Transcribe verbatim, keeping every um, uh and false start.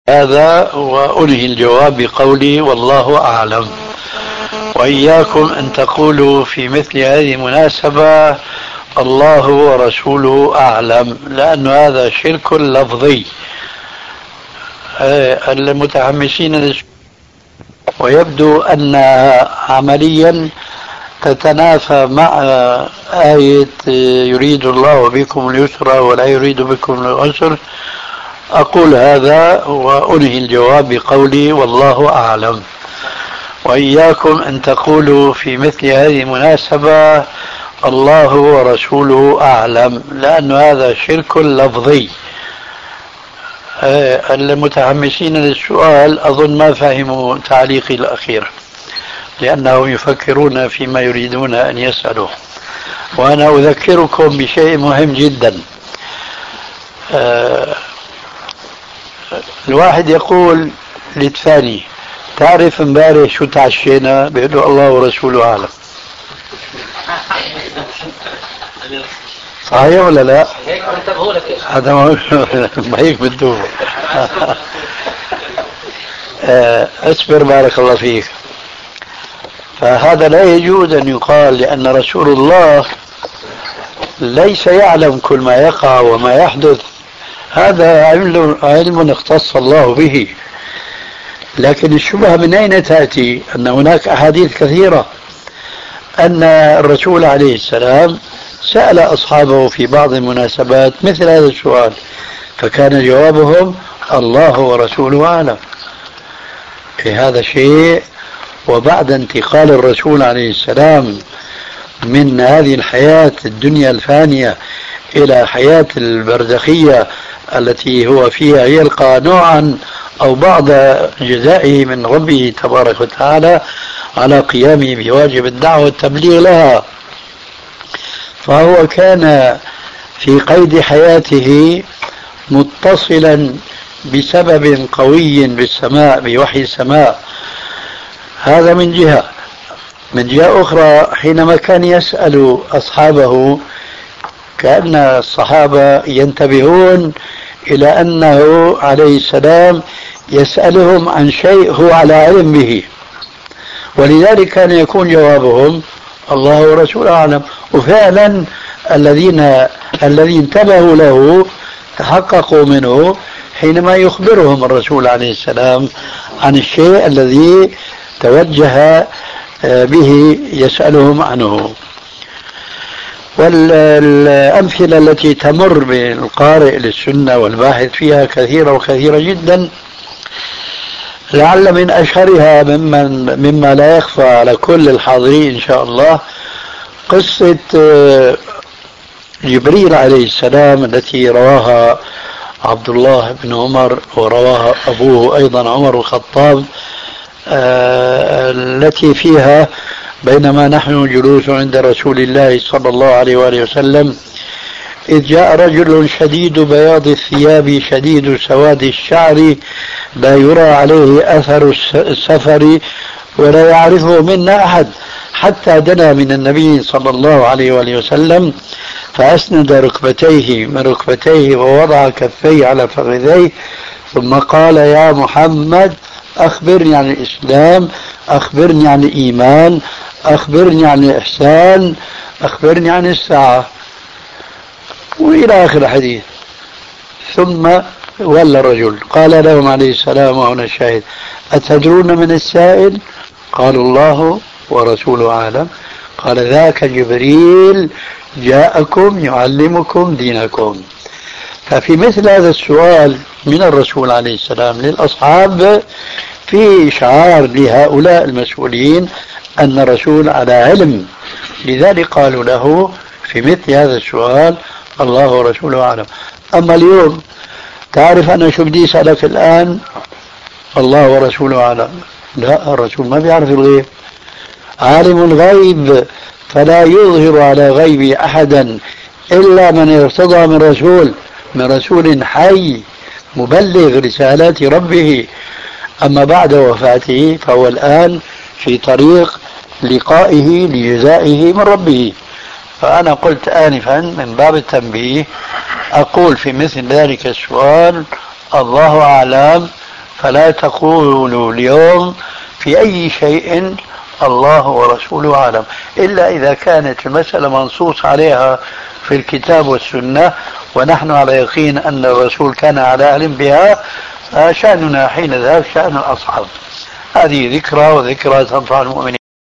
هذا وأنهي الجواب بقولي والله أعلم. وإياكم أن تقولوا في مثل هذه المناسبة الله ورسوله أعلم، لأن هذا شرك لفظي. المتحمسين ويبدو أن عمليا تتنافى مع آية يريد الله بكم اليسر ولا يريد بكم العسر. أقول هذا وأنهي الجواب بقولي والله أعلم. وإياكم أن تقولوا في مثل هذه المناسبة الله ورسوله أعلم، لأن هذا شرك لفظي. المتحمسين للسؤال أظن ما فهموا تعليقي الأخير، لأنهم يفكرون فيما يريدون أن يسألوا. وأنا أذكركم بشيء مهم جدا. الواحد يقول للثاني تعرف امبارح شو تعشينا؟ بيقول له الله ورسوله أعلم. صحيح ولا لا؟ هيك انتبهوا لك هذا ما هيك بده. اصبر بارك الله فيك. فهذا لا يجوز أن يقال، لأن رسول الله ليس يعلم كل ما يقع وما يحدث، هذا علم, علم اختص الله به. لكن الشبهة من أين تأتي؟ أن هناك أحاديث كثيرة أن الرسول عليه السلام سأل أصحابه في بعض المناسبات مثل هذا السؤال، فكان جوابهم الله ورسوله أعلم. في هذا شيء. وبعد انتقال الرسول عليه السلام من هذه الحياة الدنيا الفانية إلى حياة البرزخية التي هو فيها يلقى نوعا أو بعض جزائه من ربه تبارك وتعالى على قيامه بواجب الدعوة والتبليغ لها، فهو كان في قيد حياته متصلا بسبب قوي بالسماء، بوحي السماء. هذا من جهة. من جهة أخرى حينما كان يسأل أصحابه كأن الصحابة ينتبهون إلى أنه عليه السلام يسألهم عن شيء هو على علم به، ولذلك كان يكون جوابهم الله ورسوله أعلم. وفعلا الذين الذين انتبهوا له تحققوا منه حينما يخبرهم الرسول عليه السلام عن الشيء الذي توجه به يسألهم عنه. والأمثلة التي تمر بالقارئ للسنة والباحث فيها كثيرة وكثيرة جدا. لعل من أشهرها ممن مما لا يخفى على كل الحاضرين إن شاء الله قصة جبريل عليه السلام التي رواها عبد الله بن عمر ورواها أبوه أيضا عمر الخطاب، التي فيها بينما نحن جلوس عند رسول الله صلى الله عليه وآله وسلم إذ جاء رجل شديد بياض الثياب شديد سواد الشعر لا يرى عليه أثر السفر ولا يعرفه منا أحد، حتى دنا من النبي صلى الله عليه وآله وسلم فأسند ركبتيه من ركبتيه ووضع كفيه على فخذيه ثم قال يا محمد أخبرني عن الإسلام، أخبرني عن الإيمان، أخبرني عن الإحسان، أخبرني عن الساعة، وإلى آخر الحديث. ثم ولى الرجل قال لهم عليه السلام وهنا الشاهد أتدرون من السائل؟ قالوا الله ورسوله أعلم. قال ذاك جبريل جاءكم يعلمكم دينكم. ففي مثل هذا السؤال من الرسول عليه السلام للأصحاب في إشعار لهؤلاء المسؤولين أن الرسول على علم، لذلك قالوا له في مثل هذا السؤال الله ورسوله أعلم. أما اليوم تعرف أنا شو بدي أسألك الآن؟ الله ورسوله أعلم. لا، الرسول ما بيعرف الغيب، عالم الغيب فلا يظهر على غيب أحدا إلا من ارتضى من رسول من رسول حي مبلغ رسالات ربه. أما بعد وفاته فهو الآن في طريق لقائه لجزائه من ربه. فأنا قلت آنفا من باب التنبيه أقول في مثل ذلك السؤال الله أعلم، فلا تقولوا اليوم في أي شيء الله ورسوله أعلم، إلا إذا كانت المسألة منصوص عليها في الكتاب والسنة ونحن على يقين أن الرسول كان على علم بها، فشأننا حين ذاك شأن الأصحاب. هذه ذكرى، وذكرى تنفع المؤمنين.